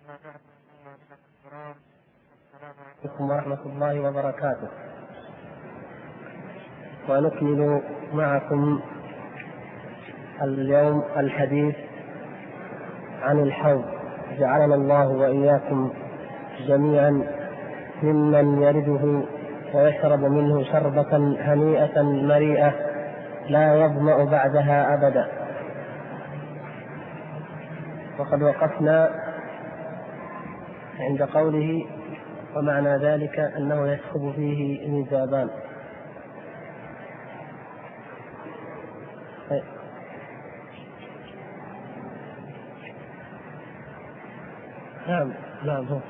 عليكم ورحمة الله وبركاته. ونكمل معكم اليوم الحديث عن الحوض، جعلنا الله وإياكم جميعا ممن يرده ويشرب منه شربة هنيئة مريئة لا يظمأ بعدها أبدا. وقد وقفنا عند قوله: ومعنى ذلك أنه يسكب فيه ميزابان. نعم هو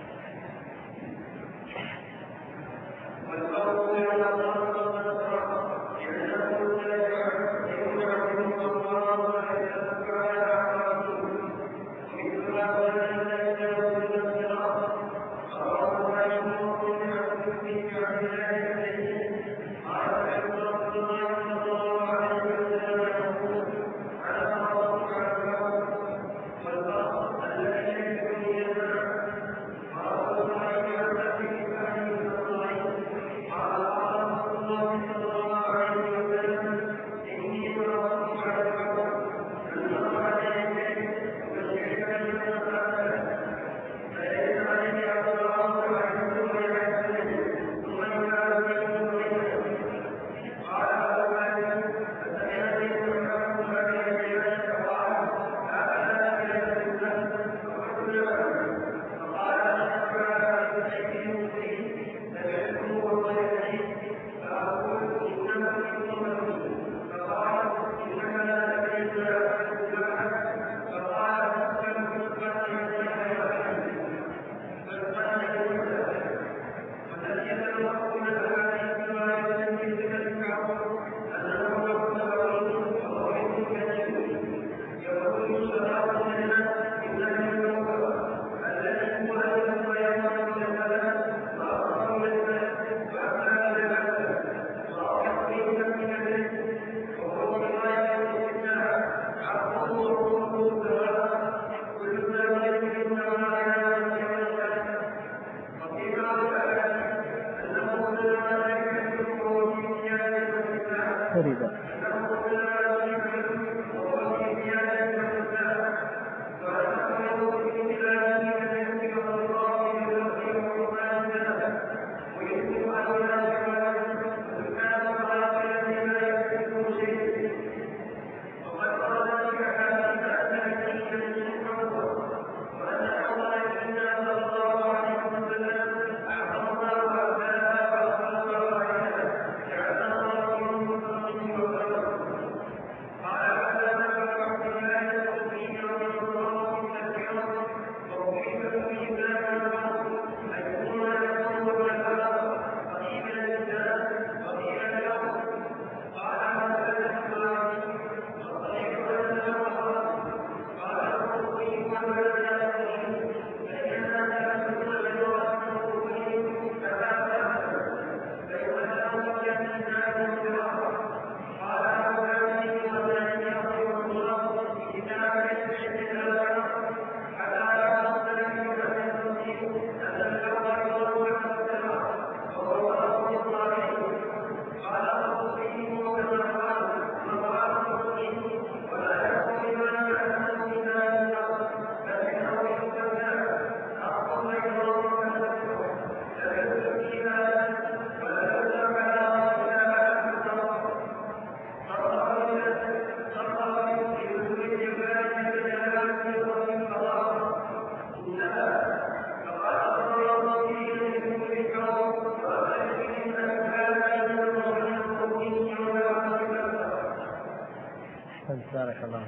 بارك الله.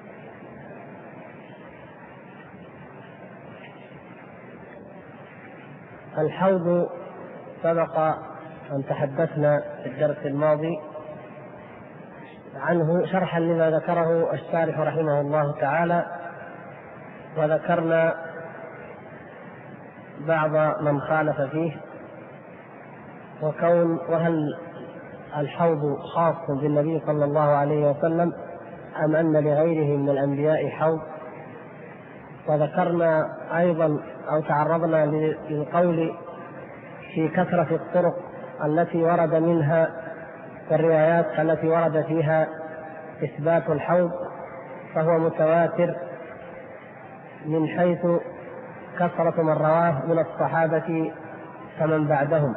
الحوض سبق أن تحدثنا في الدرس الماضي عنه شرحا لما ذكره الشارح رحمه الله تعالى، وذكرنا بعض من خالف فيه، وهل الحوض خاص بالنبي صلى الله عليه وسلم أم أن لغيره من الأنبياء حوض، وذكرنا أيضا أو تعرضنا للقول في كثرة الطرق التي ورد منها والروايات التي ورد فيها إثبات الحوض، فهو متواتر من حيث كثرة من رواه من الصحابة فمن بعدهم.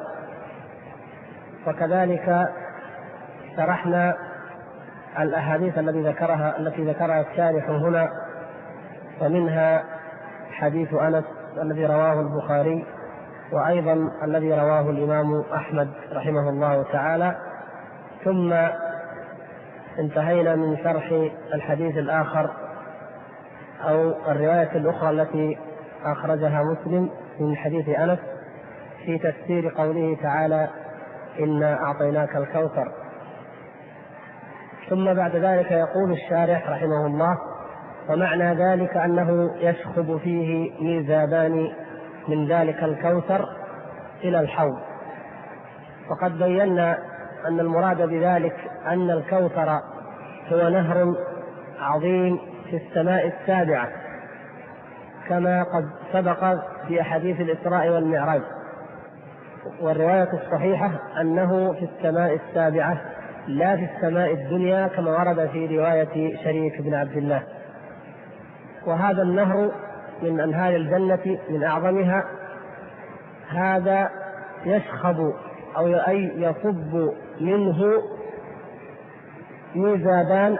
وكذلك شرحنا الأحاديث التي ذكرها الشارح هنا، ومنها حديث أنس الذي رواه البخاري، وأيضا الذي رواه الإمام أحمد رحمه الله تعالى. ثم انتهينا من شرح الحديث الآخر أو الرواية الأخرى التي أخرجها مسلم من حديث أنس في تفسير قوله تعالى: إنا أعطيناك الكوثر. ثم بعد ذلك يقول الشارح رحمه الله: ومعنى ذلك أنه يشخب فيه ميزابان من ذلك الكوثر إلى الحوض. وقد بينا أن المراد بذلك أن الكوثر هو نهر عظيم في السماء السابعة، كما قد سبق في أحاديث الإسراء والمعراج. والرواية الصحيحة أنه في السماء السابعة لا في السماء الدنيا، كما ورد في رواية شريك بن عبد الله. وهذا النهر من أنهار الجنة من أعظمها، هذا يشخب أو أي يصب منه ميزابان،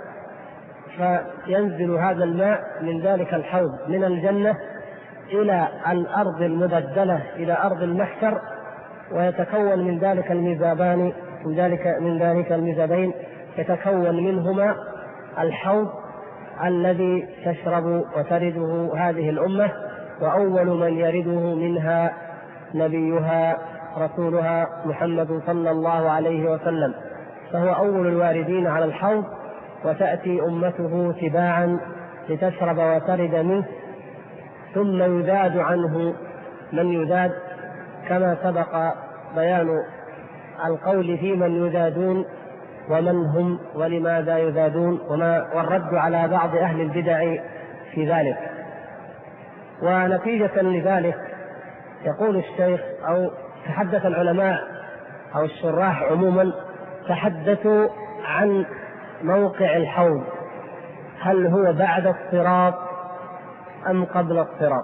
فينزل هذا الماء من ذلك الحوض من الجنة إلى الأرض المبدلة، إلى أرض المحشر، ويتكون من ذلك الميزابان من ذلك الميزابين يتكون منهما الحوض الذي تشرب وترده هذه الأمة، وأول من يرده منها نبيها رسولها محمد صلى الله عليه وسلم، فهو أول الواردين على الحوض، وتأتي أمته تباعا لتشرب وترد منه، ثم يذاد عنه من يذاد، كما سبق بيان القول في من يذادون ومن هم ولماذا يذادون، والرد على بعض أهل البدع في ذلك. ونتيجة لذلك يقول الشيخ أو تحدث العلماء أو الشراح عموما تحدثوا عن موقع الحوض، هل هو بعد الصراط أم قبل الصراط؟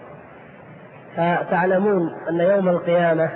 فتعلمون أن يوم القيامة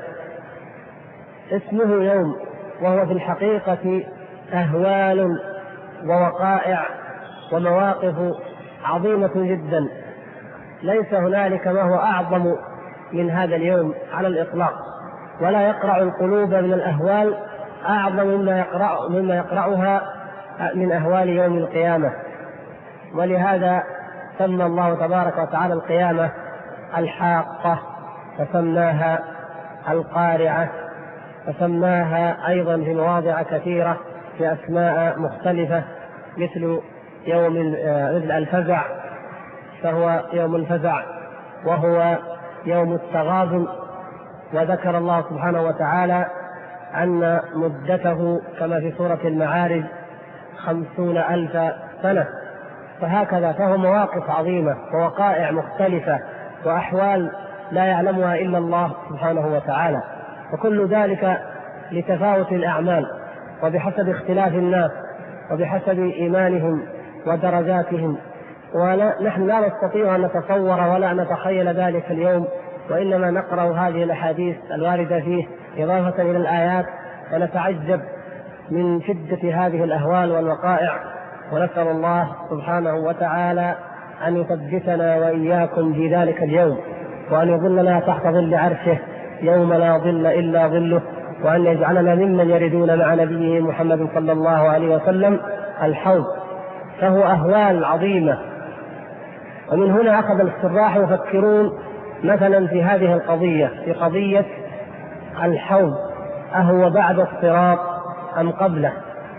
اسمه يوم، وهو في الحقيقة أهوال ووقائع ومواقف عظيمة جدا، ليس هنالك ما هو أعظم من هذا اليوم على الإطلاق، ولا يقرع القلوب من الأهوال أعظم مما يقرعها من أهوال يوم القيامة. ولهذا سمى الله تبارك وتعالى القيامة الحاقة، فسماها القارعة، فسماها أيضا في مواضع كثيرة في أسماء مختلفة، مثل مثل الفزع، فهو يوم الفزع، وهو يوم التغابن. وذكر الله سبحانه وتعالى أن مدته كما في سورة المعارج 50,000 سنة. فهكذا فهو مواقف عظيمة ووقائع مختلفة وأحوال لا يعلمها إلا الله سبحانه وتعالى، وكل ذلك لتفاوت الأعمال وبحسب اختلاف الناس وبحسب إيمانهم ودرجاتهم. ونحن لا نستطيع أن نتصور ولا نتخيل ذلك اليوم، وإنما نقرأ هذه الأحاديث الواردة فيه إضافة إلى الآيات، ونتعجب من شدة هذه الأهوال والوقائع. ونسأل الله سبحانه وتعالى أن يثبتنا وإياكم في ذلك اليوم، وأن يظلنا تحت ظل عرشه يوم لا ظل إلا ظله، وأن يجعلنا ممن يردون مع نبيه محمد صلى الله عليه وسلم الحوض. فهو أهوال عظيمة. ومن هنا أخذ الشراح يفكرون مثلا في هذه القضية، في قضية الحوض، أهو بعد الصراط أم قبله؟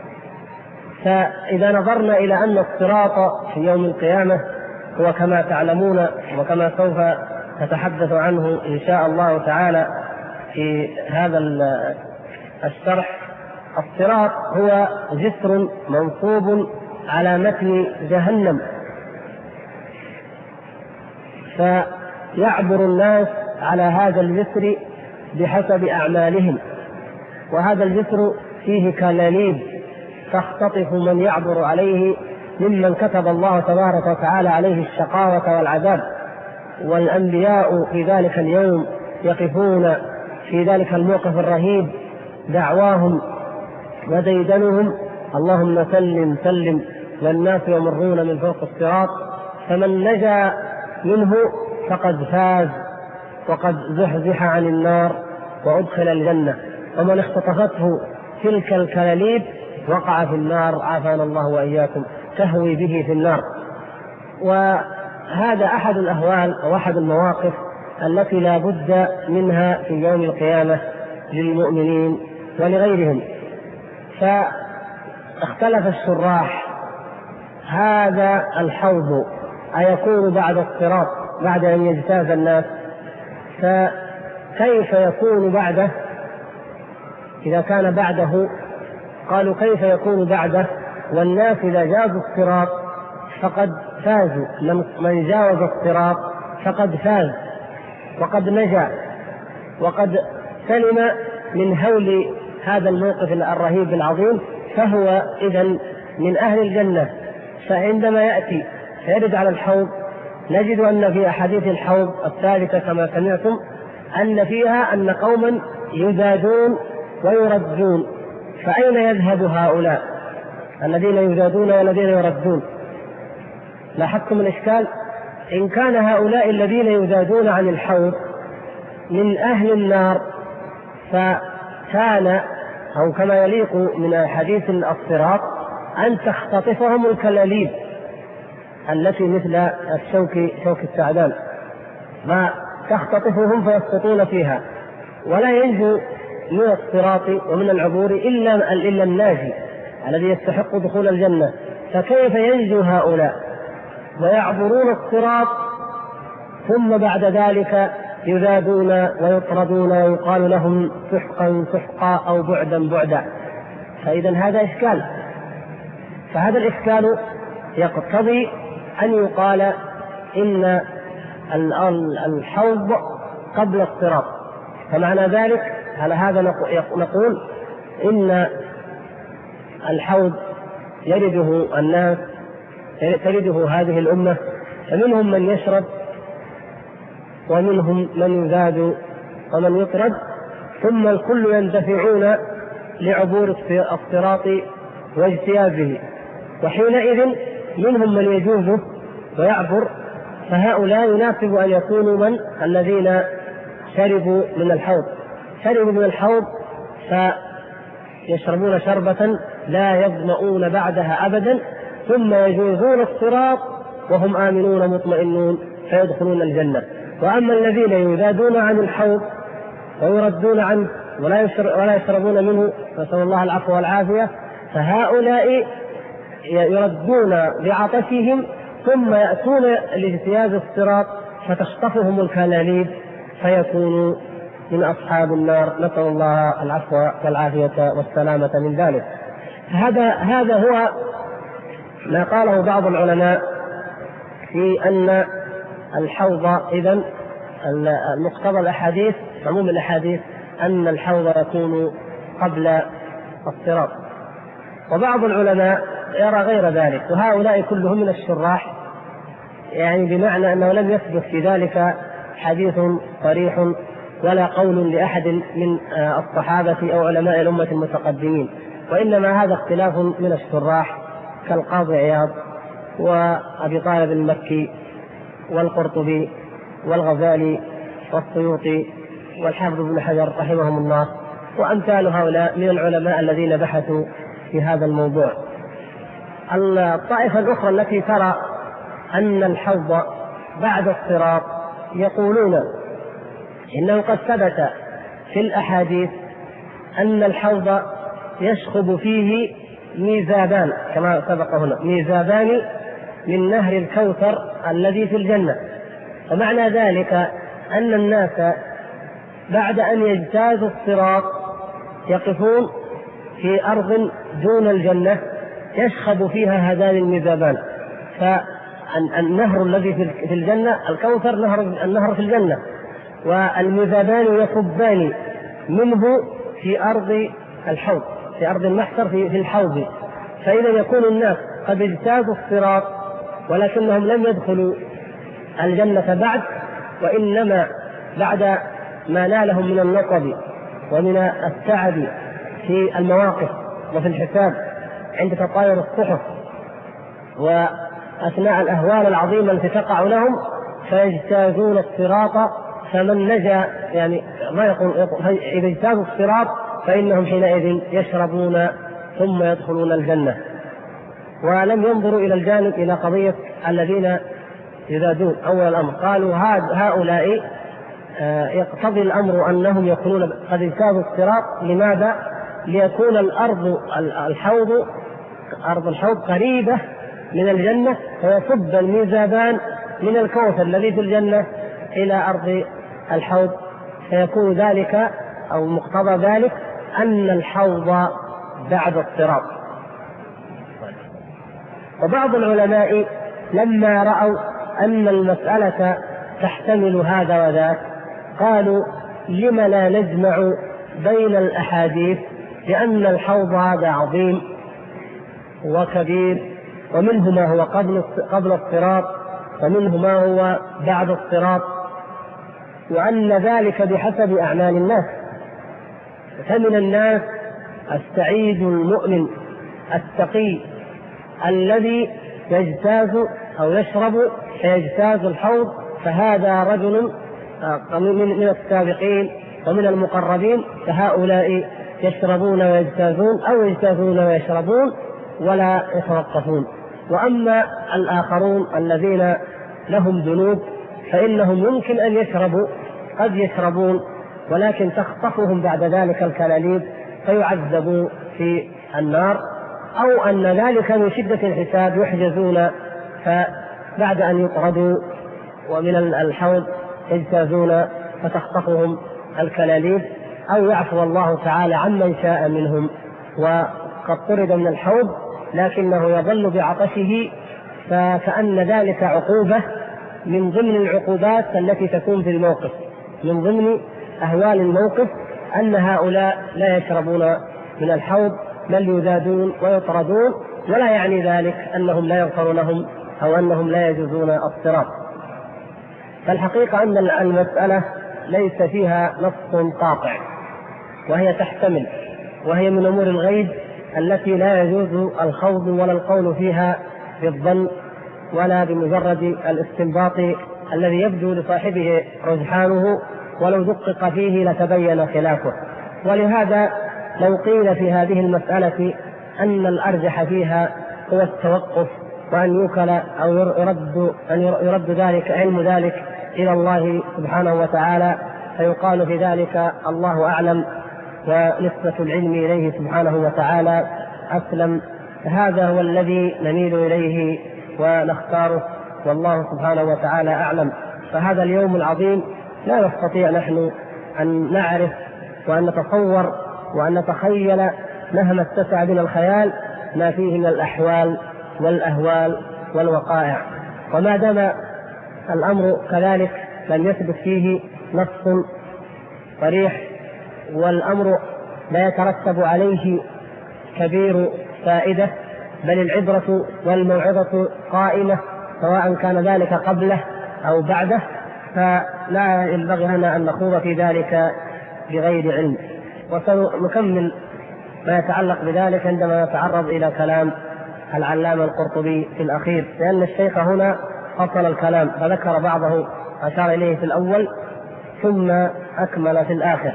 فإذا نظرنا إلى أن الصراط في يوم القيامة هو كما تعلمون وكما سوف نتحدث عنه إن شاء الله تعالى في هذا الشرح، الصراط هو جسر منصوب على متن جهنم، فيعبر الناس على هذا الجسر بحسب أعمالهم، وهذا الجسر فيه كلاليب تختطف من يعبر عليه ممن كتب الله تبارك وتعالى عليه الشقاوة والعذاب. والأنبياء في ذلك اليوم يقفون في ذلك الموقف الرهيب، دعواهم وديدنهم اللهم سلم سلم، والناس يمرون من فوق الصراط، فمن نجا منه فقد فاز وقد زحزح عن النار وأدخل الجنة، ومن اختطفته تلك الكلاليب وقع في النار، عافانا الله وإياكم، تهوي به في النار. وهذا أحد الأهوال أو أحد المواقف التي لا بد منها في يوم القيامة للمؤمنين ولغيرهم. فاختلف الشراح، هذا الحوض أيكون بعد الصراط بعد أن يجتاز الناس؟ فكيف يكون بعده إذا كان بعده؟ قالوا كيف يكون بعده والناس إذا جازوا الصراط فقد فازوا، من جاوز الصراط فقد فاز وقد نجا وقد سلم من هول هذا الموقف الرهيب العظيم، فهو إذن من أهل الجنة. فعندما يأتي فيرد على الحوض نجد أن في أحاديث الحوض الثالثة كما سمعتم أن فيها أن قوما يزادون ويردون، فأين يذهب هؤلاء الذين يزادون والذين يردون؟ لاحظتم الإشكال؟ إن كان هؤلاء الذين يزادون عن الحوض من أهل النار فكان أو كما يليق من حديث الصراط أن تختطفهم الكلاليب التي مثل شوك السعدان، ما تختطفهم فيسقطون فيها، ولا ينجو من الصراط ومن العبور إلا الناجي الذي يستحق دخول الجنة. فكيف ينجو هؤلاء ويعبرون الصراط ثم بعد ذلك يزادون ويطردون ويقال لهم سحقا سحقا أو بعدا بعدا؟ فإذا هذا إشكال. فهذا الإشكال يقتضي أن يقال إن الحوض قبل الصراط. فمعنى ذلك على هذا نقول إن الحوض يرده الناس، ترده هذه الأمة، فمنهم من يشرب ومنهم من يزاد ومن يطرد، ثم الكل يندفعون لعبور الصراط واجتيازه، وحينئذ منهم من يجوزه ويعبر، فهؤلاء يناسب أن يكونوا من الذين شربوا من الحوض فيشربون شربة لا يظمؤون بعدها أبدا، ثم يجوزون الصراط وهم آمنون مطمئنون فيدخلون الجنة. وأما الذين يزادون عن الحوض ويردون عنه ولا يشربون منه، نسأل الله العفو والعافية، فهؤلاء يردون بعطشهم ثم يأتون لاجتياز الصراط فتخطفهم الكلاليب فيكونوا من أصحاب النار، نسأل الله العفو والعافية والسلامة من ذلك. هذا هو ما قاله بعض العلماء في أن الحوض إذن المقتضى الأحاديث عموم الأحاديث أن الحوض يكون قبل الصراط، وبعض العلماء يرى غير ذلك، وهؤلاء كلهم من الشراح، يعني بمعنى أنه لم يثبت في ذلك حديث صريح ولا قول لأحد من الصحابة أو علماء الأمة المتقدمين، وإنما هذا اختلاف من الشراح كالقاضي عياض وأبي طالب المكي والقرطبي والغزالي والسيوطي والحافظ ابن حجر رحمهم الله وأمثال هؤلاء من العلماء الذين بحثوا في هذا الموضوع. الطائفة الأخرى التي ترى أن الحوض بعد الصراط يقولون إنه قد ثبت في الأحاديث أن الحوض يشخب فيه ميزابان كما سبق هنا، ميزابان من نهر الكوثر الذي في الجنة. ومعنى ذلك أن الناس بعد أن يجتازوا الصراط يقفون في أرض دون الجنة يشخب فيها هذان الميزابان، النهر الذي في الجنة الكوثر، النهر في الجنة، والمذابان يصبان منه في أرض الحوض، في أرض المحشر في الحوض. فإذا يكون الناس قد اجتازوا الصراط ولكنهم لم يدخلوا الجنة بعد، وإنما بعد ما نالهم من النصب ومن التعب في المواقف وفي الحساب عند تطاير الصحف وأثناء الأهوال العظيمة التي تقع لهم، فيجتازون الصراط. فمن نجا يعني ما يقول إذا اجتازوا الصراط فإنهم حينئذ يشربون ثم يدخلون الجنة. ولم ينظروا إلى الجانب إلى قضية الذين يزادون. أول الأمر قالوا هؤلاء يقتضي الأمر أنهم يكونون قد اجتازوا الصراط. لماذا؟ ليكون أرض الحوض قريبة من الجنة، فيصب الميزابان من الكوثر الذي في الجنة إلى أرض الحوض، فيكون ذلك أو مقتضى ذلك أن الحوض بعد الصراط. وبعض العلماء لما رأوا أن المسألة تحتمل هذا وذاك قالوا لم لا نجمع بين الأحاديث، لأن الحوض هذا عظيم وكبير، ومنه ما هو قبل الصراط ومنه ما هو بعد الصراط، وأن ذلك بحسب أعمال الناس. فمن الناس السعيد المؤمن التقي الذي يجتاز أو يشرب فيجتاز الحوض، فهذا رجل من السابقين ومن المقربين، فهؤلاء يشربون ويجتازون أو يجتازون ويشربون ولا يتوقفون. وأما الآخرون الذين لهم ذنوب فإنهم يمكن أن يشربوا، قد يشربون ولكن تخطفهم بعد ذلك الكلاليب فيعذبوا في النار، أو أن ذلك من شدة الحساب يحجزون، فبعد أن يطردوا ومن الحوض يجتازون فتخطفهم الكلاليب، أو يعفو الله تعالى عمن شاء منهم وقد طرد من الحوض لكنه يظل بعطشه، فكأن ذلك عقوبة من ضمن العقوبات التي تكون في الموقف، من ضمن أهوال الموقف أن هؤلاء لا يشربون من الحوض بل يزادون ويطردون، ولا يعني ذلك أنهم لا يغفر لهم أو أنهم لا يجوزون الصراط. فالحقيقة أن المسألة ليس فيها نص قاطع، وهي تحتمل، وهي من أمور الغيب التي لا يجوز الخوض ولا القول فيها بالظن ولا بمجرد الاستنباط الذي يبدو لصاحبه رجحانه، ولو دقق فيه لتبين خلافه. ولهذا لو قيل في هذه المسألة أن الأرجح فيها هو التوقف، وأن يوكل أو يرد ذلك علم ذلك إلى الله سبحانه وتعالى، فيقال في ذلك الله أعلم ونسبة العلم إليه سبحانه وتعالى أسلم. هذا هو الذي نميل إليه ونختاره، والله سبحانه وتعالى أعلم. فهذا اليوم العظيم لا نستطيع نحن أن نعرف وأن نتصور وأن نتخيل مهما اتسع بنا الخيال ما فيه من الأحوال والأهوال والوقائع. وما دام الأمر كذلك لم يثبت فيه نص صريح، والأمر لا يترتب عليه كبير فائدة، بل العبرة والموعظة قائمة سواء كان ذلك قبله أو بعده، فلا ينبغي لنا أن نخوض في ذلك بغير علم. وسنكمل ما يتعلق بذلك عندما نتعرض إلى كلام العلامة القرطبي في الأخير، لأن الشيخ هنا فصل الكلام فذكر بعضه أشار إليه في الأول ثم أكمل في الآخر.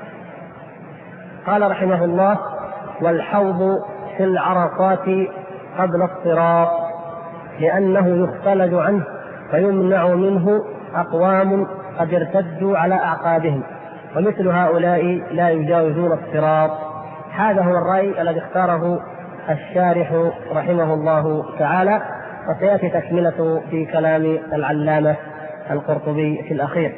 قال رحمه الله: والحوض في العرصات قبل الصراط، لأنه يختلج عنه فيمنع منه أقوام قد ارتدوا على أعقابهم، ومثل هؤلاء لا يجاوزون الصراط. هذا هو الرأي الذي اختاره الشارح رحمه الله تعالى، وسيأتي تكملته في كلام العلامة القرطبي في الأخير.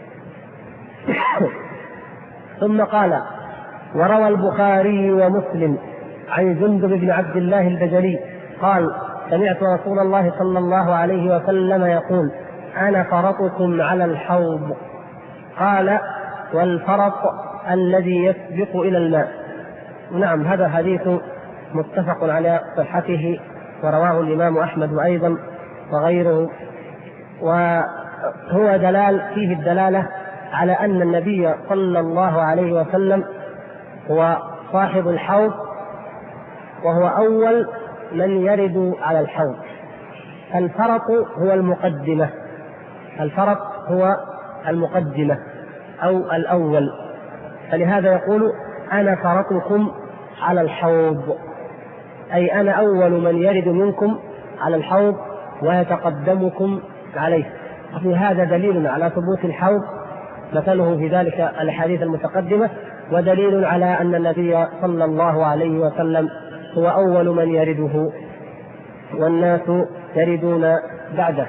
ثم قال: وروى البخاري ومسلم عن جندب بن عبد الله البجلي قال: سمعت رسول الله صلى الله عليه وسلم يقول: أنا فرطكم على الحوض. قال: والفرط الذي يسبق إلى الماء. نعم، هذا حديث متفق على صحته، ورواه الإمام أحمد أيضا وغيره، وهو فيه الدلالة على أن النبي صلى الله عليه وسلم هو صاحب الحوض، وهو أول من يرد على الحوض. الفرط هو المقدمة، الفرط هو المقدمة أو الأول، فلهذا يقول: أنا فرطكم على الحوض، أي أنا أول من يرد منكم على الحوض ويتقدمكم عليه. وفي هذا دليل على ثبوت الحوض مثله في ذلك الأحاديث المتقدمة، ودليل على أن النبي صلى الله عليه وسلم هو أول من يرده والناس يردون بعده.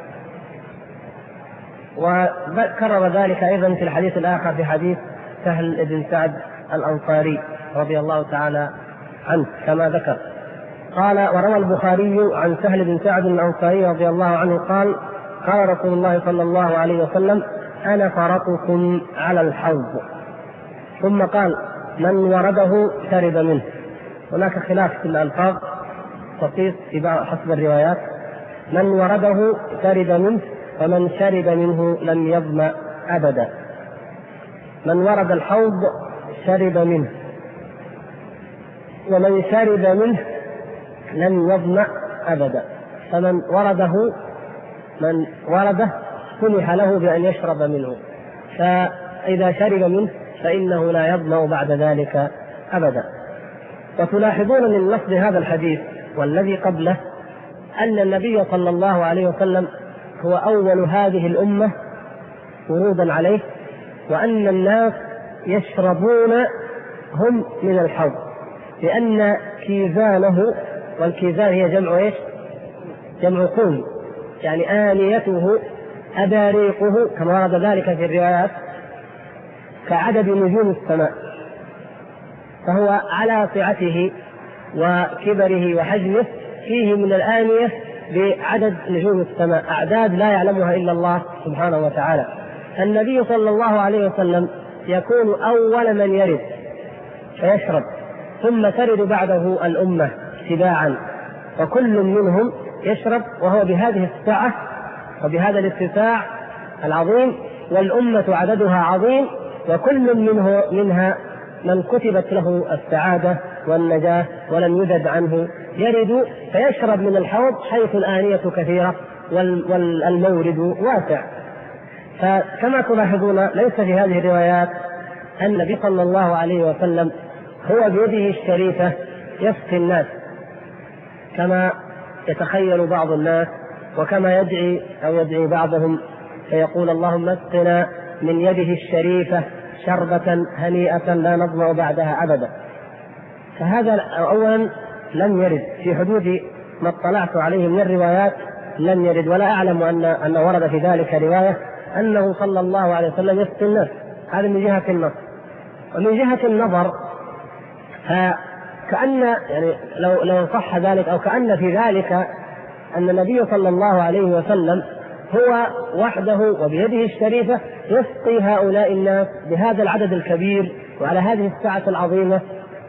وكرر ذلك أيضا في الحديث الآخر في حديث سهل بن سعد الأنصاري رضي الله تعالى عنه كما ذكر. قال: وروى البخاري عن سهل بن سعد الأنصاري رضي الله عنه قال: قال رسول الله صلى الله عليه وسلم: أنا فرطكم على الحوض. ثم قال: من ورده شرب منه. هناك خلاف في الألفاظ بسيط حسب الروايات: من ورده شرب منه، ومن شرب منه لم يظمأ أبدا. من ورد الحوض شرب منه، ومن شرب منه لم يظمأ أبدا. فمن ورده سمح له بأن يشرب منه، فإذا شرب منه فإنه لا يظمأ بعد ذلك أبدا. وتلاحظون من لفظ هذا الحديث والذي قبله أن النبي صلى الله عليه وسلم هو أول هذه الأمة ورودا عليه، وأن الناس يشربون هم من الحوض، لأن كيزانه، والكيزان هي جمع إيش؟ جمع كوم، يعني آنيته أباريقه كما ورد ذلك في الروايات كعدد نجوم السماء، فهو على سعته وكبره وحجمه فيه من الآنية بعدد نجوم السماء، أعداد لا يعلمها إلا الله سبحانه وتعالى. النبي صلى الله عليه وسلم يكون أول من يرد فيشرب، ثم ترد بعده الأمة تباعا، وكل منهم يشرب وهو بهذه السعة وبهذا الاتساع العظيم، والأمة عددها عظيم، وكل منها من كتبت له السعادة والنجاة ولم يزد عنه يرد فيشرب من الحوض، حيث الآنية كثيرة والمورد واسع. فكما تلاحظون ليس في هذه الروايات أن النبي صلى الله عليه وسلم هو بيده الشريفة يسقي الناس كما يتخيل بعض الناس، وكما يدعي بعضهم فيقول: اللهم اسقنا من يده الشريفة شربة هنيئة لا نظمأ بعدها أبدا. فهذا أولا لم يرد في حدود ما اطلعت عليه من الروايات، لم يرد، ولا أعلم أن ورد في ذلك رواية أنه صلى الله عليه وسلم يسقي الناس. هذا من جهة النص. ومن جهة النظر فكأن يعني لو صح ذلك أو كأن في ذلك أن النبي صلى الله عليه وسلم هو وحده وبيده الشريفة يسقي هؤلاء الناس بهذا العدد الكبير وعلى هذه السعة العظيمة،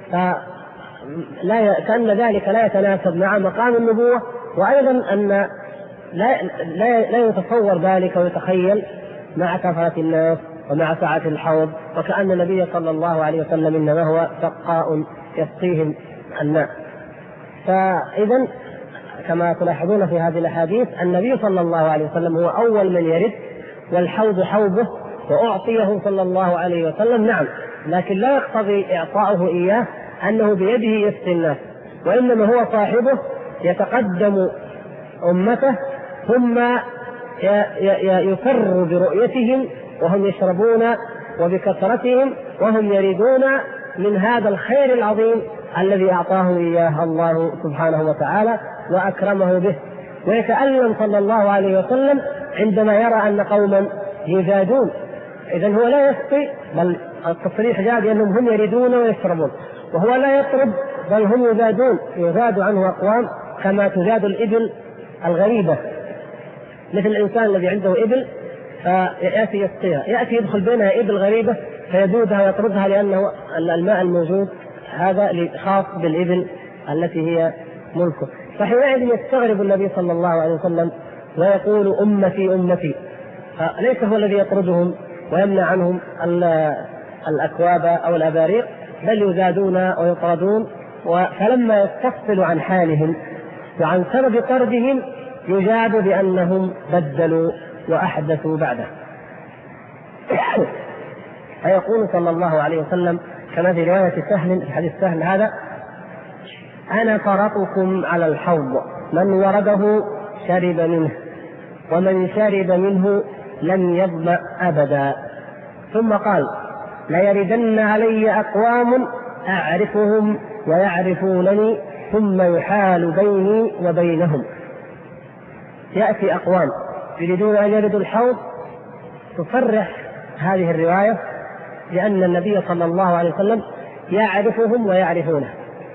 كأن ذلك لا يتناسب مع مقام النبوة، وأيضا أن لا يتصور ذلك ويتخيل مع كثرة الناس ومع سعة الحوض، وكأن النبي صلى الله عليه وسلم إنما هو سقاء يسقيهم الماء. فإذا كما تلاحظون في هذه الأحاديث النبي صلى الله عليه وسلم هو أول من يرد، والحوض حوضه وأعطيه صلى الله عليه وسلم، نعم، لكن لا يقتضي إعطاؤه إياه أنه بيده يسقي الناس، وإنما هو صاحبه يتقدم أمته ثم يسر برؤيتهم وهم يشربون وبكثرتهم وهم يريدون من هذا الخير العظيم الذي أعطاه إياه الله سبحانه وتعالى وأكرمه به. ويتألم صلى الله عليه وسلم عندما يرى أن قوما يزادون، إذن هو لا يسقي، بل التصريح جاء بأنهم هم يريدون ويشربون، وهو لا يطرد بل هم يزاد عنه أقوام كما تزاد الإبل الغريبة، مثل الإنسان الذي عنده إبل فيأتي يسقيها، يأتي يدخل بينها إبل غريبة فيدودها ويطردها، لأنه الماء الموجود هذا خاص بالإبل التي هي ملكه. فحينئذ يستغرب النبي صلى الله عليه وسلم ويقول أمتي أمتي، فليس هو الذي يطردهم ويمنع عنهم الأكواب أو الأباريق، بل يزادون ويطردون. فلما يستفصل عن حالهم وعن سبب طردهم يجاب بأنهم بدلوا وأحدثوا بعده. فيقول صلى الله عليه وسلم كما في رواية سهل في حديث سهل هذا: أنا فرطكم على الحوض، من ورده شرب منه، ومن شرب منه لم يظمأ أبدا. ثم قال: ليردن علي أقوام أعرفهم ويعرفونني ثم يحال بيني وبينهم. يأتي أقوام يريدون أن يردوا الحوض، تصرح هذه الرواية لأن النبي صلى الله عليه وسلم يعرفهم ويعرفونه.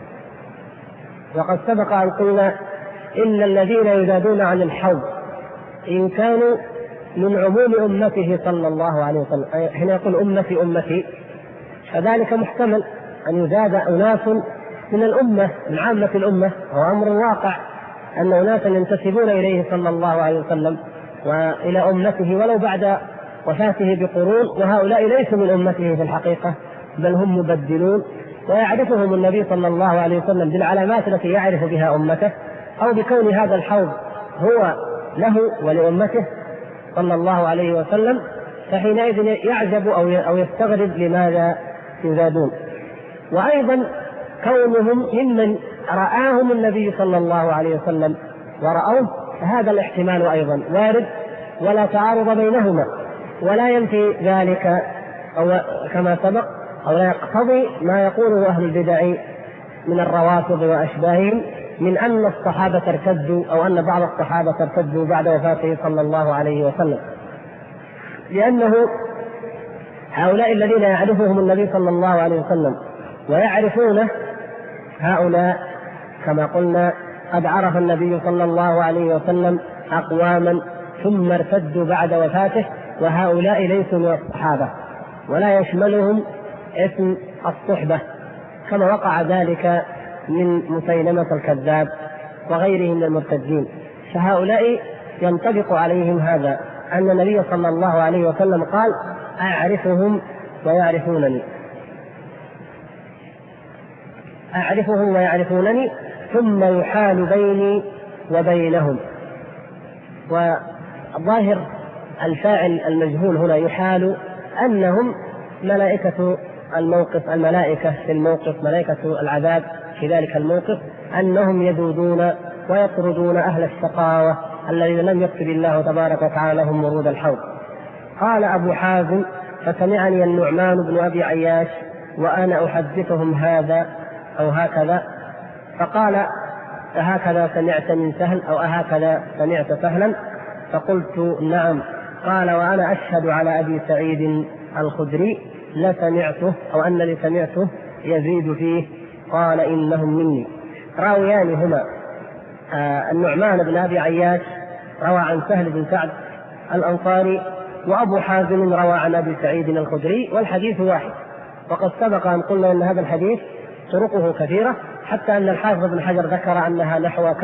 وقد سبق أن قلنا إن الذين يزادون عن الحوض إن كانوا من عموم أمته صلى الله عليه وسلم، حين يقول أمتي أمتي فذلك محتمل أن يزاد أناس من الأمة من عامة الأمة، هو أمر واقع أن أناسا ينتسبون إليه صلى الله عليه وسلم وإلى أمته ولو بعد وفاته بقرون، وهؤلاء ليسوا من أمته في الحقيقة بل هم مبدلون، ويعرفهم النبي صلى الله عليه وسلم بالعلامات التي يعرف بها أمته، أو بكون هذا الحوض هو له ولأمته صلى الله عليه وسلم. فحينئذ يعجب أو يستغرب لماذا يزادون. وأيضا كونهم ممن رآهم النبي صلى الله عليه وسلم ورأوه، هذا الاحتمال أيضا وارد ولا تعارض بينهما، ولا ينفي ذلك أو كما سبق أو لا يقتضي ما يقوله أهل البدع من الروافض وأشباههم من أن الصحابة ارتدوا أو أن بعض الصحابة ارتدوا بعد وفاته صلى الله عليه وسلم، لأنه هؤلاء الذين يعرفهم النبي صلى الله عليه وسلم ويعرفونه، هؤلاء كما قلنا قد عرف النبي صلى الله عليه وسلم أقواما ثم ارتدوا بعد وفاته، وهؤلاء ليسوا من الصحابة ولا يشملهم اسم الصحبة، كما وقع ذلك من مسيلمة الكذاب وغيره من المرتدين. فهؤلاء ينطبق عليهم هذا أن النبي صلى الله عليه وسلم قال: أعرفهم ويعرفونني، أعرفهم ويعرفونني ثم يحال بيني وبينهم. وظاهر الفاعل المجهول هنا يحال أنهم ملائكة الموقف، الملائكة في الموقف، ملائكة العذاب في ذلك الموقف، أنهم يذودون ويطردون أهل الشقاوة الذين لم يكتب الله تبارك وتعالى لهم ورود الحوض. قال أبو حازم: فسمعني النعمان بن أبي عياش وأنا أحدثهم هذا أو هكذا، فقال: أهكذا سمعت من سهل أو أهكذا سمعت سهلا؟ فقلت: نعم. قال: وأنا أشهد على أبي سعيد الخدري لسمعته أو أنني سمعته يزيد فيه. قال: إنهم مني. راويان هما النعمان بن أبي عياش روى عن سهل بن سعد الأنصاري، وأبو حازم روى عن أبي سعيد الخدري، والحديث واحد. وقد سبق أن قلنا أن هذا الحديث طرقه كثيرة، حتى أن الحافظ بن حجر ذكر أنها نحو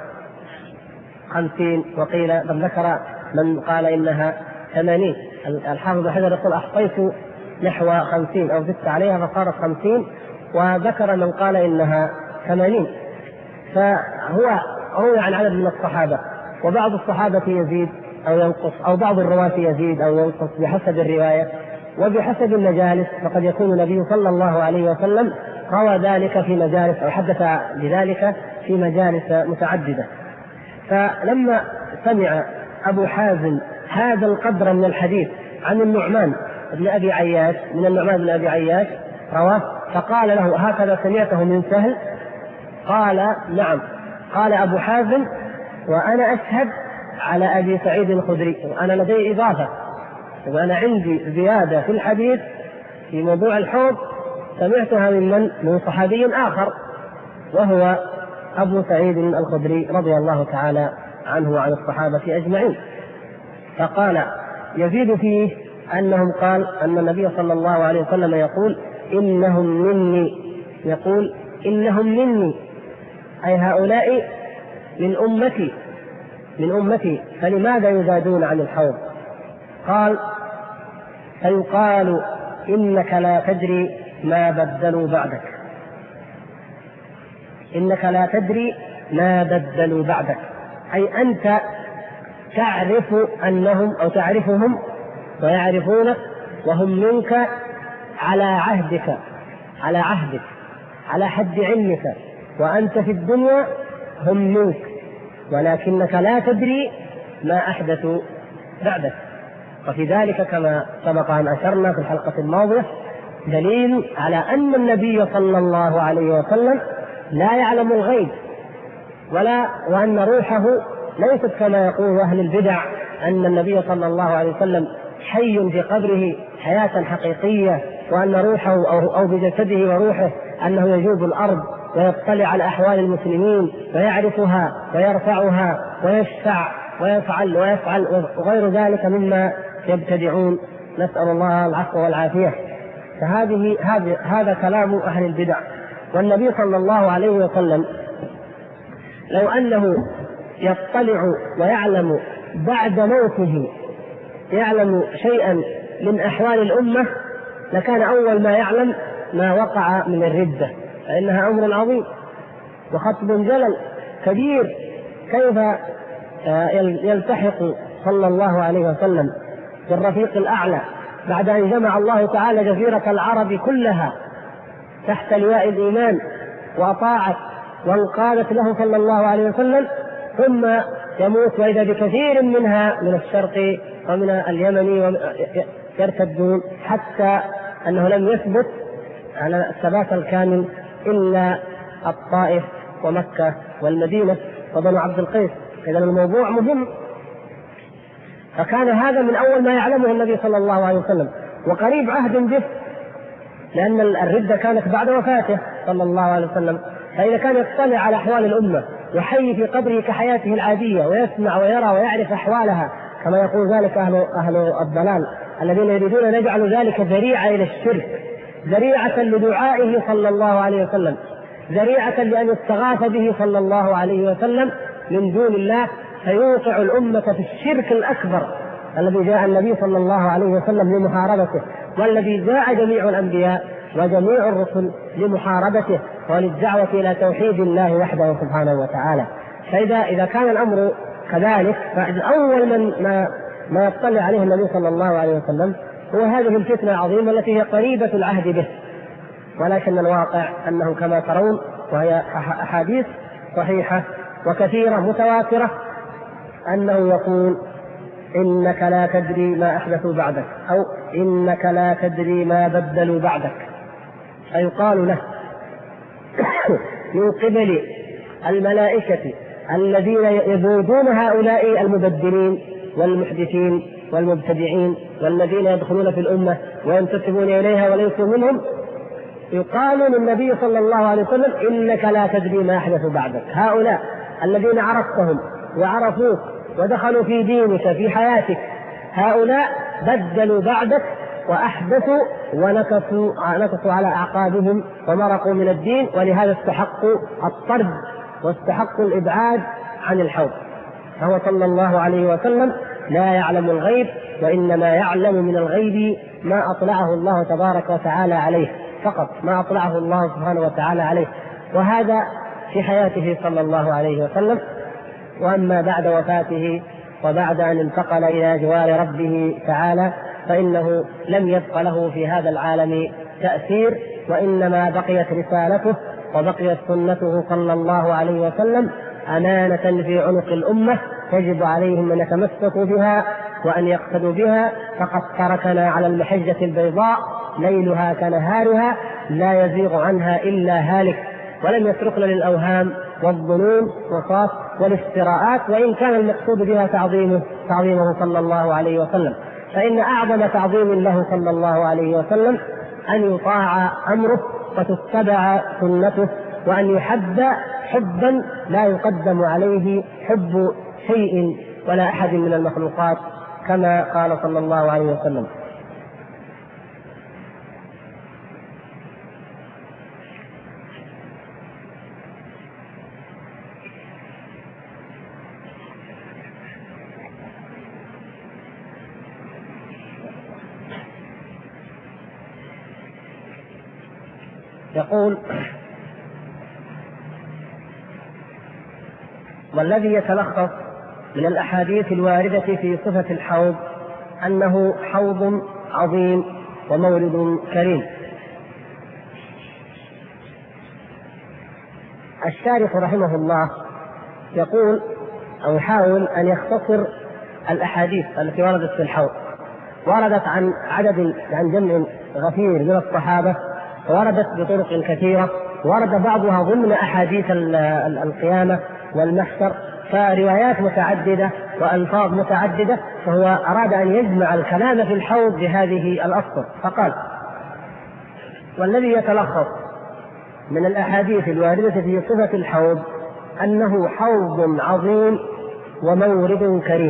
50، وقيل بل ذكر من قال إنها 80. الحافظ بن حجر يقول: أحصيت نحو 50 أو زدت عليها فصارت 50، وذكر من قال إنها 80. فهو روي عن عدد من الصحابة، وبعض الصحابة يزيد أو ينقص، أو بعض الرواة يزيد أو ينقص بحسب الرواية وبحسب المجالس. فقد يكون النبي صلى الله عليه وسلم روى ذلك في مجالس أو حدث بذلك في مجالس متعددة. فلما سمع أبو حازم هذا القدر من الحديث عن النعمان بن أبي عياش، من النعمان بن أبي عياش رواه، فقال له: هكذا سمعته من سهل؟ قال: نعم. قال أبو حازم: وأنا أشهد على أبي سعيد الخدري، وأنا لدي إضافة، وأنا عندي زيادة في الحديث في موضوع الحوض سمعتها من صحابي آخر، وهو أبو سعيد الخدري رضي الله تعالى عنه وعن الصحابة أجمعين. فقال يزيد فيه أنهم قال أن النبي صلى الله عليه وسلم يقول إنهم مني، يقول إنهم مني أي هؤلاء من أمتي فلماذا يزادون عن الحوض؟ قال فيقال إنك لا تدري ما بدلوا بعدك، إنك لا تدري ما بدلوا بعدك، أي أنت تعرف أنهم أو تعرفهم ويعرفونك وهم منك على عهدك على حد علمك، وأنت في الدنيا هم منك، ولكنك لا تدري ما أحدثوا بعدك. وفي ذلك كما سبق أن أشرنا في الحلقة الماضية دليل على أن النبي صلى الله عليه وسلم لا يعلم الغيب، وأن روحه ليست كما يقول أهل البدع أن النبي صلى الله عليه وسلم حي في قبره حياة حقيقية، وأن روحه أو بجسده وروحه أنه يجوب الأرض ويطلع على أحوال المسلمين ويعرفها ويرفعها ويشفع ويفعل وغير ذلك مما يبتدعون، نسأل الله العفو والعافية. هذا كلام أهل البدع. والنبي صلى الله عليه وسلم لو أنه يطلع ويعلم بعد موته يعلم شيئا من أحوال الأمة لكان أول ما يعلم ما وقع من الردة، فإنها أمر عظيم وخطب جلل كبير. كيف يلتحق صلى الله عليه وسلم بالرفيق الأعلى بعد أن جمع الله تعالى جزيرة العرب كلها تحت لواء الإيمان وأطاعت وانقادت له صلى الله عليه وسلم، ثم يموت وإذا بكثير منها من الشرق ومن اليمن يرتدون، حتى أنه لم يثبت على الثبات الكامل إلا الطائف ومكة والمدينة وبنو عبد القيس. إذن الموضوع مهم. فكان هذا من أول ما يعلمه النبي صلى الله عليه وسلم وقريب عهد به، لأن الردة كانت بعد وفاته صلى الله عليه وسلم. فإذا كان يطلع على أحوال الأمة وحي في قبره كحياته العادية ويسمع ويرى ويعرف أحوالها كما يقول ذلك أهل الضلال الذين يريدون أن يجعلوا ذلك ذريعة إلى الشرك، ذريعة لدعائه صلى الله عليه وسلم، ذريعة لأن يستغاث به صلى الله عليه وسلم من دون الله، فيوقع الأمة في الشرك الأكبر الذي جاء النبي صلى الله عليه وسلم لمحاربته، والذي جاء جميع الأنبياء وجميع الرسل لمحاربته وللدعوة إلى توحيد الله وحده سبحانه وتعالى. فإذا كان الأمر كذلك فأول ما يطلع عليه النبي صلى الله عليه وسلم هو هذه الفتنة العظيمة التي هي قريبة العهد به، ولكن الواقع أنه كما ترون وهي أحاديث صحيحة وكثيرة متواترة أنه يقول إنك لا تدري ما أحدثوا بعدك، أو إنك لا تدري ما بدلوا بعدك، فيقال له من قبل الملائكة الذين يبودون هؤلاء المبدلين والمحدثين والمبتدعين والذين يدخلون في الأمة وينتسبون إليها وليسوا منهم، يقال للنبي صلى الله عليه وسلم إنك لا تدري ما أحدث بعدك. هؤلاء الذين عرفتهم وعرفوك ودخلوا في دينك في حياتك، هؤلاء بدلوا بعدك وأحدثوا ونكسوا على أعقابهم ومرقوا من الدين، ولهذا استحقوا الطرد واستحقوا الإبعاد عن الحوض. فهو صلى الله عليه وسلم لا يعلم الغيب، وإنما يعلم من الغيب ما أطلعه الله تبارك وتعالى عليه فقط، ما أطلعه الله سبحانه وتعالى عليه، وهذا في حياته صلى الله عليه وسلم. وأما بعد وفاته وبعد أن انتقل إلى جوار ربه تعالى فإنه لم يبق له في هذا العالم تأثير، وإنما بقيت رسالته وبقيت سنته صلى الله عليه وسلم أمانة في عنق الأمة يجب عليهم أن يتمسكوا بها وأن يقتدوا بها. فقد تركنا على المحجة البيضاء ليلها كنهارها لا يزيغ عنها إلا هالك، ولم يتركنا للأوهام والظنون والافتراءات، وإن كان المقصود بها تعظيمه صلى الله عليه وسلم. فإن أعظم تعظيم له صلى الله عليه وسلم أن يطاع أمره وتتبع سنته، وأن يحب حبا لا يقدم عليه حب شيء ولا أحد من المخلوقات، كما قال صلى الله عليه وسلم. يقول: والذي يتلخص من الأحاديث الواردة في صفة الحوض أنه حوض عظيم ومورد كريم. الشارح رحمه الله يقول أو يحاول أن يختصر الأحاديث التي وردت في الحوض. وردت عن جمع غفير من الصحابة، وردت بطرق كثيرة، ورد بعضها ضمن أحاديث القيامة والمحشر، فروايات متعددة وألفاظ متعددة، فهو أراد أن يجمع الكلام في الحوض بهذه الأسطر، فقال: والذي يتلخص من الأحاديث الواردة في صفة الحوض أنه حوض عظيم ومورد كريم،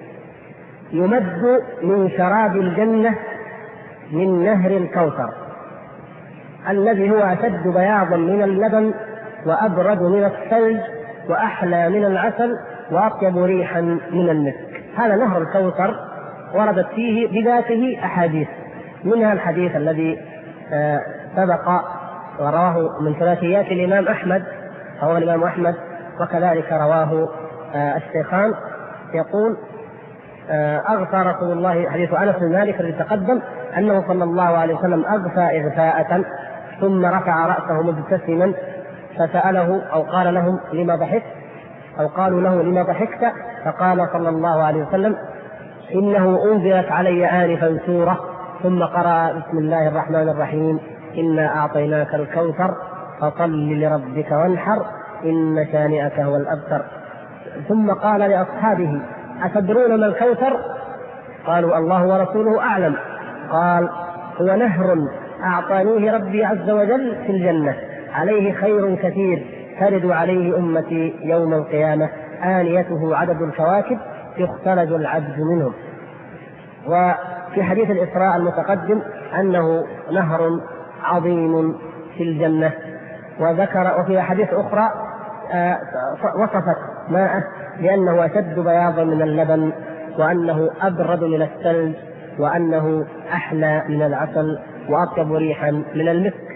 يمد من شراب الجنة من نهر الكوثر، الذي هو أشد بياضا من اللبن وأبرد من الثلج وأحلى من العسل وأطيب ريحا من المسك. هذا نهر الكوثر وردت فيه بذاته أحاديث، منها الحديث الذي سبق ورواه من ثلاثيات الإمام أحمد، رواه الإمام أحمد، وكذلك رواه الشيخان. يقول: أغفى رسول الله، حديث أنس بن مالك الذي تقدم، أنه صلى الله عليه وسلم أغفى إغفاءة ثم رفع رأسه مبتسما فسأله أو قال لهم: لما ضحكت؟ أو قالوا له: لما ضحكت؟ فقال صلى الله عليه وسلم: إنه أنزلت علي آنفا سورة، ثم قرأ: بسم الله الرحمن الرحيم، إنا أعطيناك الكوثر فصل لربك وانحر إن شانئك هو الأبتر. ثم قال لأصحابه: أتدرون ما الكوثر؟ قالوا: الله ورسوله أعلم. قال: هو نهر أعطانيه ربي عز وجل في الجنة، عليه خير كثير ترد عليه أمتي يوم القيامة، آنيته عدد الكواكب يختلج العبد منهم. وفي حديث الإسراء المتقدم أنه نهر عظيم في الجنة. وذكر وفي أحاديث أخرى وصفت ماءه لأنه أشد بياضا من اللبن، وأنه أبرد من الثلج، وأنه أحلى من العسل، وأطيب ريحا من المسك.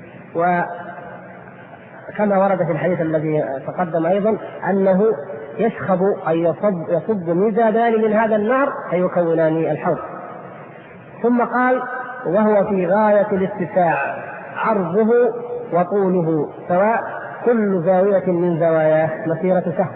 وكما ورد في الحديث الذي تقدم أيضا أنه يشخب أي يصب مزادان من هذا النهر فيكونان الحوض. ثم قال: وهو في غاية الاتساع، عرضه وطوله سواء، كل زاوية من زواياه مسيرة سهم.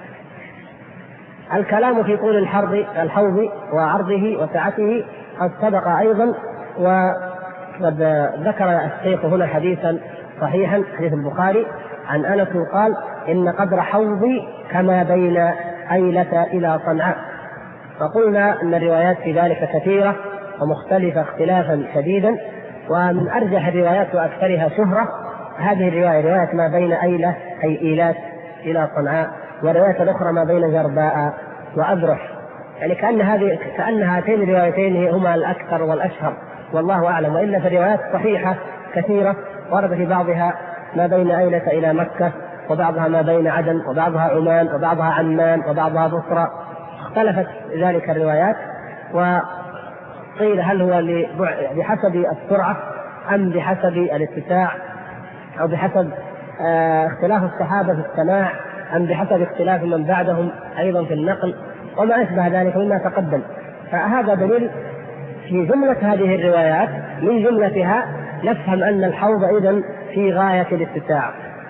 الكلام في طول الحوض وعرضه وسعته قد سبق أيضا، وقد ذكر الشيخ هنا حديثا صحيحا، حديث البخاري عن أنس قال: إن قدر حوضي كما بين أيلة إلى صنعاء. فقلنا أن الروايات في ذلك كثيرة ومختلفة اختلافا شديدا، ومن أرجح الروايات وأكثرها شهرة هذه الرواية، رواية ما بين أيلة أي إيلات إلى صنعاء، ورواية الأخرى ما بين جرباء وأذرح، يعني كأن هاتين الروايتين هما الأكثر والأشهر، والله أعلم. وإلا في الروايات صحيحة كثيرة ورد في بعضها ما بين أيلة إلى مكة، وبعضها ما بين عدن، وبعضها عمان، وبعضها عمان، وبعضها بصرى، اختلفت ذلك الروايات. وقيل هل هو بحسب السرعة أم بحسب الاتساع، أو بحسب اختلاف الصحابة في السماع، أم بحسب اختلاف من بعدهم أيضا في النقل، وما أشبه ذلك مما تقدم. فهذا دليل في جملة هذه الروايات، من جملتها نفهم أن الحوض إذن في غاية الاتساع.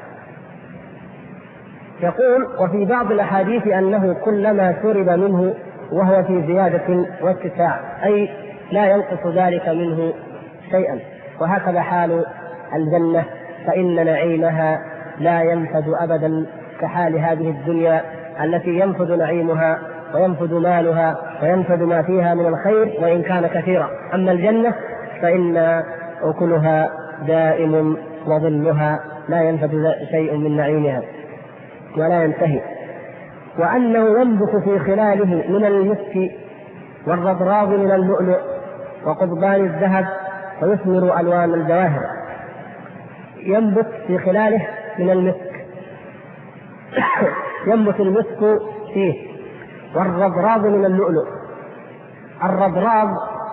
يقول: وفي بعض الأحاديث أنه كلما شرب منه وهو في زيادة واتساع، أي لا ينقص ذلك منه شيئا. وهكذا حال الجنة، فإن نعيمها لا ينفد أبدا كحال هذه الدنيا التي ينفد نعيمها وينفد مالها وينفد ما فيها من الخير وإن كان كثيرا. أما الجنة فإن أكلها دائم وظلها لا ينفد شيء من نعيمها. ولا ينتهي، وأنه ينبت في خلاله من المسك والرضراض من اللؤلؤ وقضبان الذهب ويثمر ألوان الجواهر. ينبت في خلاله من المسك ينبت المسك فيه، والرضراض من اللؤلؤ. الرضراض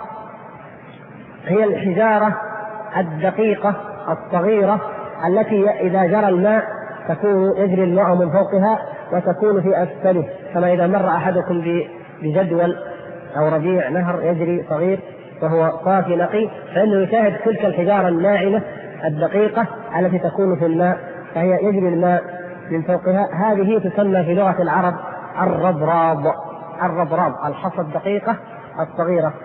هي الحجارة الدقيقة الصغيرة التي إذا جرى الماء يجري الماء من فوقها وتكون في أسفله، كما إذا مر أحدكم بجدول أو ربيع نهر يجري صغير وهو صافي نقي، فإنه يشاهد تلك الحجارة الناعمة الدقيقة التي تكون في الماء، فهي يجري الماء من فوقها. هذه تسمى في لغة العرب الرضراض. الرضراض الحصى الدقيقة الصغيرة،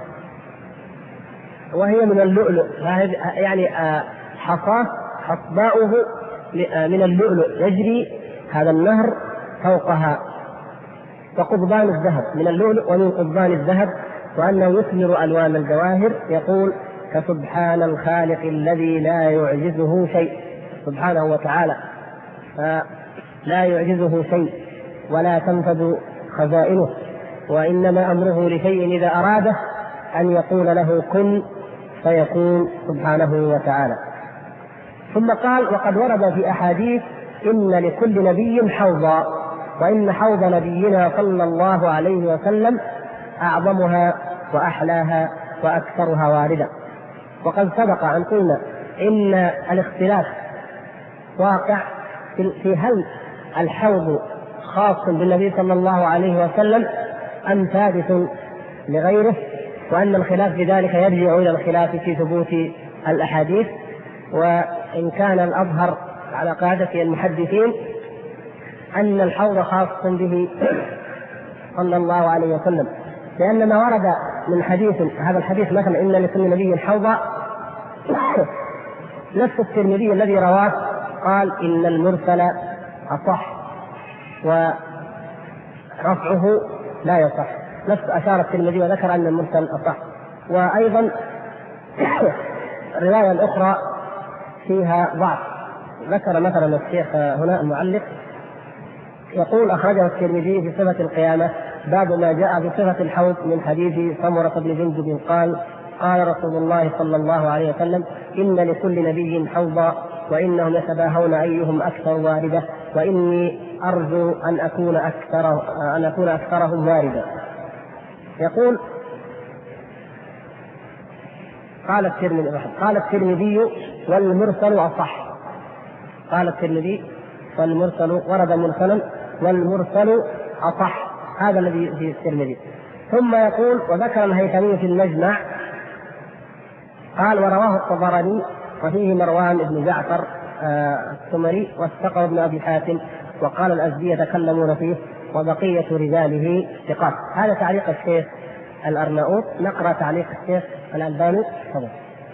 وهي من اللؤلؤ، يعني حصباؤه من اللؤلؤ يجري هذا النهر فوقها. وقضبان الذهب من اللؤلؤ ومن قضبان الذهب، وأنه يثمر ألوان الجواهر. يقول: فسبحان الخالق الذي لا يعجزه شيء، سبحانه وتعالى لا يعجزه شيء ولا تنفذ خزائنه، وإنما أمره لشيء إذا أراده أن يقول له كن فيكون، سبحانه وتعالى. ثم قال: وقد ورد في أحاديث إن لكل نبي حوضا، وإن حوض نبينا صلى الله عليه وسلم أعظمها وأحلاها وأكثرها واردة. وقد سبق أن قلنا إن الاختلاف واقع في هل الحوض خاص بالنبي صلى الله عليه وسلم أم ثابت لغيره، وأن الخلاف بذلك يرجع إلى الخلاف في ثبوت الأحاديث. وإن كان الأظهر على قاعدة المحدثين أن الحوض خاص به صلى الله عليه وسلم، لأن ما ورد من حديث، هذا الحديث مثلا إن لكل نبي حوضا، نفس الترمذي الذي رواه قال إن المرسل أصح ورفعه لا يصح، نفس أشار الترمذي وذكر أن المرسل أصح. وأيضا الرواية الأخرى فيها ضعف، ذكر مثلا الشيخ هنا المعلق يقول: أخرجه الترمذي في صفة القيامة باب ما جاء بصفة الحوض من حديث سمرة بن جندب قال: قال رسول الله صلى الله عليه وسلم: إن لكل نبي حوضا، وإنهم يتباهون أيهم أكثر واردة، وإني أرجو أن أكون أكثرهم واردة. يقول: قال الترمذي والمرسل أصح. قال الترمذي والمرسل ورد مرسلا والمرسل أصح، هذا الذي في الترمذي. ثم يقول: وذكر الهيثمي في المجمع قال: ورواه الطبراني وفيه مروان بن جعفر الثمري والثقر بن أبي حاتم، وقال الأزدي يتكلمون فيه، وبقية رجاله ثقات. هذا تعليق الشيخ الأرناؤوط. نقرأ تعليق الشيخ الألباني. تفضل.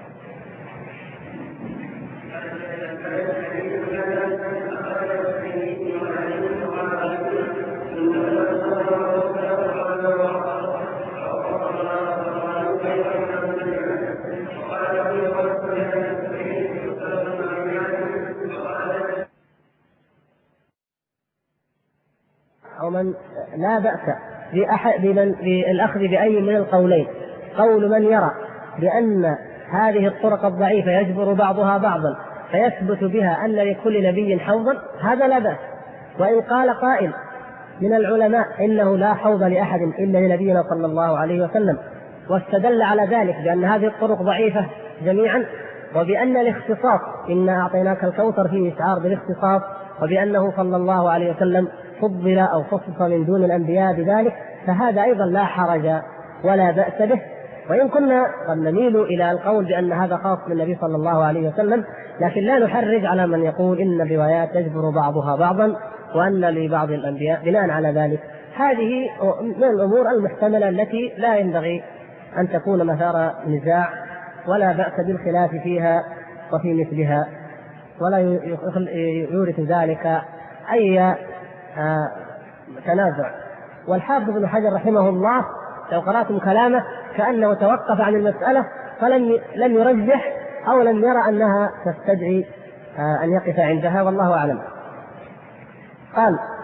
ومن لا بأس بالأخذ بأي من القولين. قول من يرى بأن هذه الطرق الضعيفة يجبر بعضها بعضا فيثبت بها أن لكل نبي حوضا، هذا لا بأس. وإن قال قائل من العلماء إنه لا حوض لأحد إلا لنبينا صلى الله عليه وسلم، واستدل على ذلك بأن هذه الطرق ضعيفة جميعا، وبأن الاختصاص إنا أعطيناك الكوثر فيه إشعار بالاختصاص، وبأنه صلى الله عليه وسلم فضل أو خصص من دون الأنبياء بذلك، فهذا أيضا لا حرج ولا بأس به. وإن كنا قد نميل إلى القول بأن هذا خاص بالنبي صلى الله عليه وسلم، لكن لا نحرج على من يقول إن الروايات تجبر بعضها بعضا وأن لبعض الأنبياء بناء على ذلك. هذه من الأمور المحتملة التي لا ينبغي أن تكون مثار نزاع، ولا بأس بالخلاف فيها وفي مثلها، ولا يورث ذلك أي تنازع. والحافظ ابن حجر رحمه الله لو قرأتم كلامه كأنه توقف عن المسألة فلم يرجح أو لم يرى أنها تستدعي أن يقف عندها، والله أعلم. قال: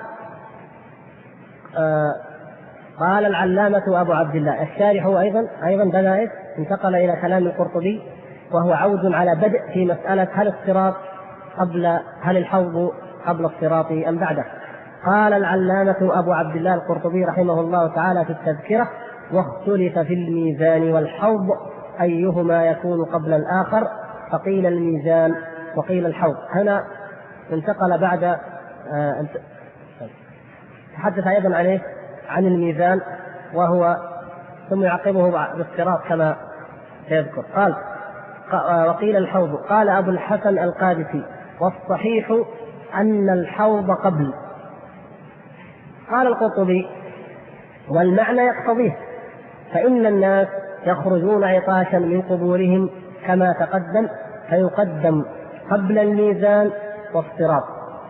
قال العلامة أبو عبد الله الشارح أيضا بدأ انتقل إلى كلام القرطبي، وهو عود على بدء في مسألة هل الحوض قبل الصراط أم بعده. قال العلامة أبو عبد الله القرطبي رحمه الله تعالى في التذكرة: واختلف في الميزان والحوض أيهما يكون قبل الآخر، فقيل الميزان وقيل الحوض. هنا انتقل بعد تحدث أيضا عن الميزان، وهو ثم يعقبه بالصراط كما سيذكر. قال: وقيل الحوض. قال أبو الحسن القادسي: والصحيح أن الحوض قبل. قال القرطبي: والمعنى يقتضيه، فإن الناس يخرجون عطاشا من قبورهم كما تقدم، فيقدم قبل الميزان والصراط.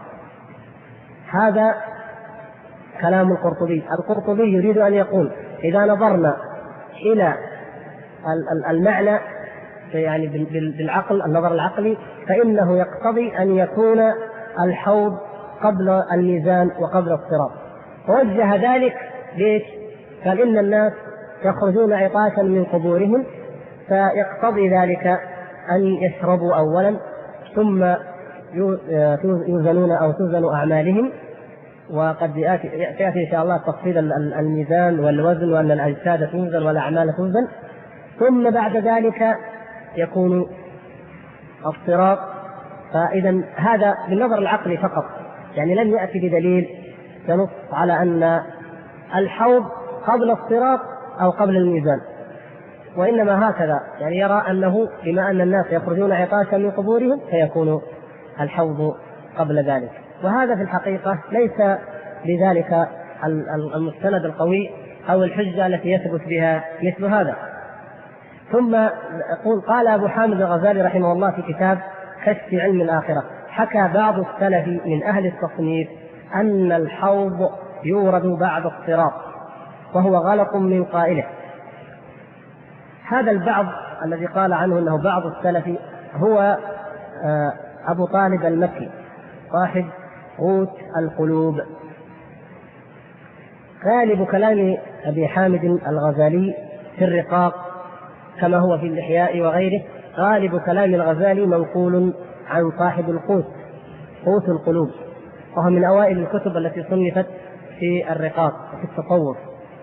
هذا كلام القرطبي. القرطبي يريد أن يقول: إذا نظرنا إلى المعنى يعني بالعقل، النظر العقلي، فإنه يقتضي أن يكون الحوض قبل الميزان وقبل الصراط. ووجه ذلك ليش؟ قال: إن الناس يخرجون عطاشا من قبورهم، فيقتضي ذلك أن يشربوا أولا ثم يوزنون أو توزن أعمالهم. وقد يأتي إن شاء الله تفصيل الميزان والوزن، وأن الأجساد توزن والأعمال توزن، ثم بعد ذلك يكون الصراط. فإذا هذا بالنظر العقلي فقط، يعني لم يأتي بدليل ينص على أن الحوض قبل الصراط أو قبل الميزان، وإنما هكذا يعني يرى أنه بما أن الناس يخرجون عطاشا من قبورهم فيكون الحوض قبل ذلك. وهذا في الحقيقة ليس بذلك المستند القوي أو الحجة التي يثبت بها مثل هذا. ثم يقول: قال أبو حامد الغزالي رحمه الله في كتاب كشف علم الآخرة: حكى بعض السلف من أهل التصنيف أن الحوض يورد بعد الصراط، وهو غلط من قائله. هذا البعض الذي قال عنه أنه بعض السلف هو أبو طالب المكي صاحب قوت القلوب. غالب كلام أبي حامد الغزالي في الرقاق كما هو في الإحياء وغيره، غالب كلام الغزالي منقول عن صاحب قوت القلوب، وهو من أوائل الكتب التي صنفت في الرقاق وفي التصوف.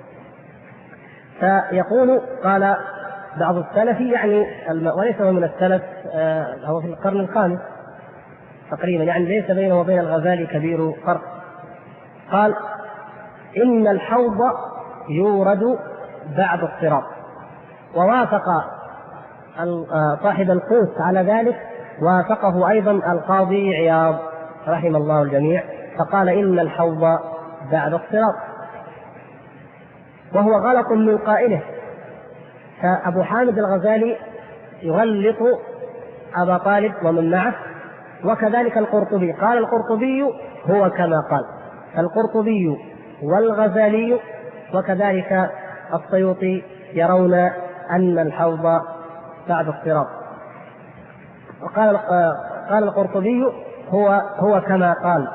فيقول: قال بعض السلف، يعني وليس هو من السلف، هو في القرن الخامس تقريبا، يعني ليس بينه وبين الغزالي كبير فرق. قال: إن الحوض يورد بعد الصراط. ووافق صاحب القوس على ذلك، وافقه أيضا القاضي عياض رحم الله الجميع، فقال: إن الحوض بعد الصراط، وهو غلط من قائله. فأبو حامد الغزالي يغلط أبا طالب ومن معه، وكذلك القرطبي. قال القرطبي: هو كما قال. القرطبي والغزالي وكذلك السيوطي يرون أن الحوض بعد الصراط. وقال القرطبي: هو كما قال.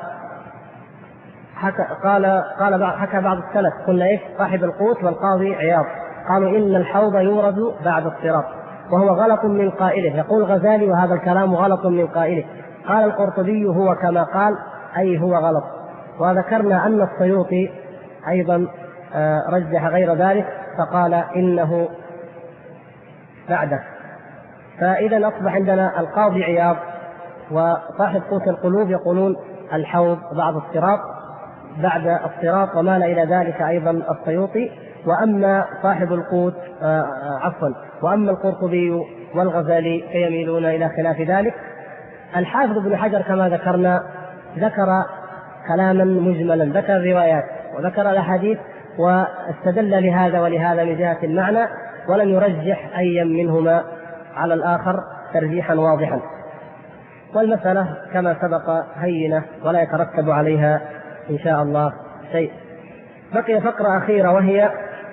حكى بعض السلف، قلنا إيش؟ صاحب القوت والقاضي عياض قالوا: إن الحوض يورد بعد الصراط، وهو غلط من قائله. يقول الغزالي: وهذا الكلام غلط من قائله. قال القرطبي: هو كما قال، أي هو غلط. وذكرنا أن السيوطي أيضا رجح غير ذلك، فقال: إنه بعده. فإذا أصبح عندنا القاضي عياض وصاحب قوت القلوب يقولون الحوض بعد الصراط، بعد الصراط، ومال إلى ذلك أيضا السيوطي. وأما صاحب القوت وأما القرطبي والغزالي فيميلون إلى خلاف ذلك. الحافظ ابن حجر كما ذكرنا ذكر كلاما مجملا، ذكر الروايات وذكر الأحاديث، واستدل لهذا ولهذا من جهة المعنى، ولم يرجح أي منهما على الآخر ترجيحا واضحا. والمسألة كما سبق هينة ولا يترتب عليها إن شاء الله شيء. بقي فقرة أخيرة، وهي: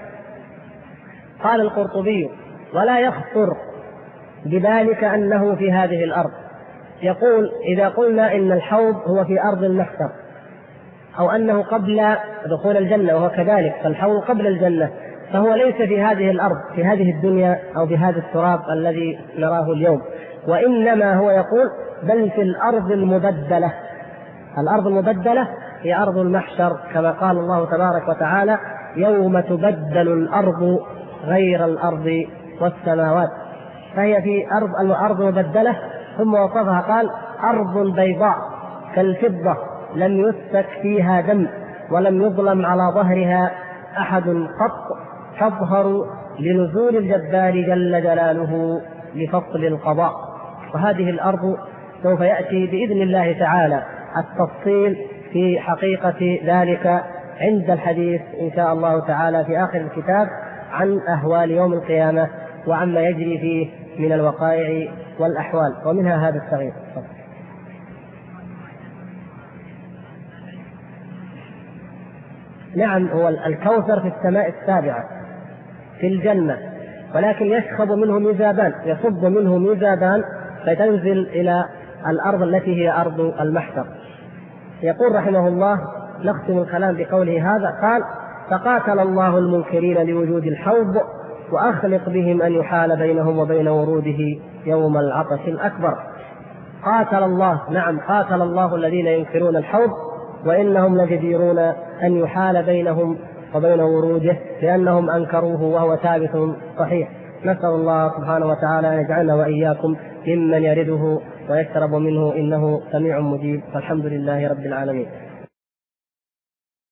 قال القرطبي: ولا يخطر بذلك أنه في هذه الأرض. يقول: إذا قلنا إن الحوض هو في أرض المحشر، أو أنه قبل دخول الجنة وهو كذلك، فالحوض قبل الجنة، فهو ليس في هذه الأرض، في هذه الدنيا أو بهذا التراب الذي نراه اليوم، وإنما هو يقول بل في الأرض المبدلة. الأرض المبدلة هي أرض المحشر، كما قال الله تبارك وتعالى يوم تبدل الأرض غير الأرض والسماوات، فهي في الأرض مبدلة. ثم وصفها قال أرض بيضاء كالفضة لم يسفك فيها دم ولم يظلم على ظهرها أحد قط، تظهر لنزول الجبار جل جلاله لفصل القضاء. وهذه الأرض سوف يأتي بإذن الله تعالى التفصيل في حقيقة ذلك عند الحديث إن شاء الله تعالى في آخر الكتاب عن أهوال يوم القيامة وعما يجري فيه من الوقائع والأحوال، ومنها هذا الصغير. نعم، هو الكوثر في السماء السابعة في الجنة، ولكن يشخب منه ميزابان، يصب منه ميزابان فتنزل إلى الأرض التي هي أرض المحشر. يقول رحمه الله، نختم الكلام بقوله هذا، قال فقاتل الله المنكرين لوجود الحوض وأخلق بهم أن يحال بينهم وبين وروده يوم العطش الأكبر. قاتل الله، نعم قاتل الله الذين ينكرون الحوض، وإنهم لجديرون أن يحال بينهم وبين وروده لأنهم أنكروه وهو ثابت صحيح. نسأل الله سبحانه وتعالى أن يجعلنا وإياكم ممن يرده ويشرب منه إنه سميع مجيب، والحمد لله رب العالمين.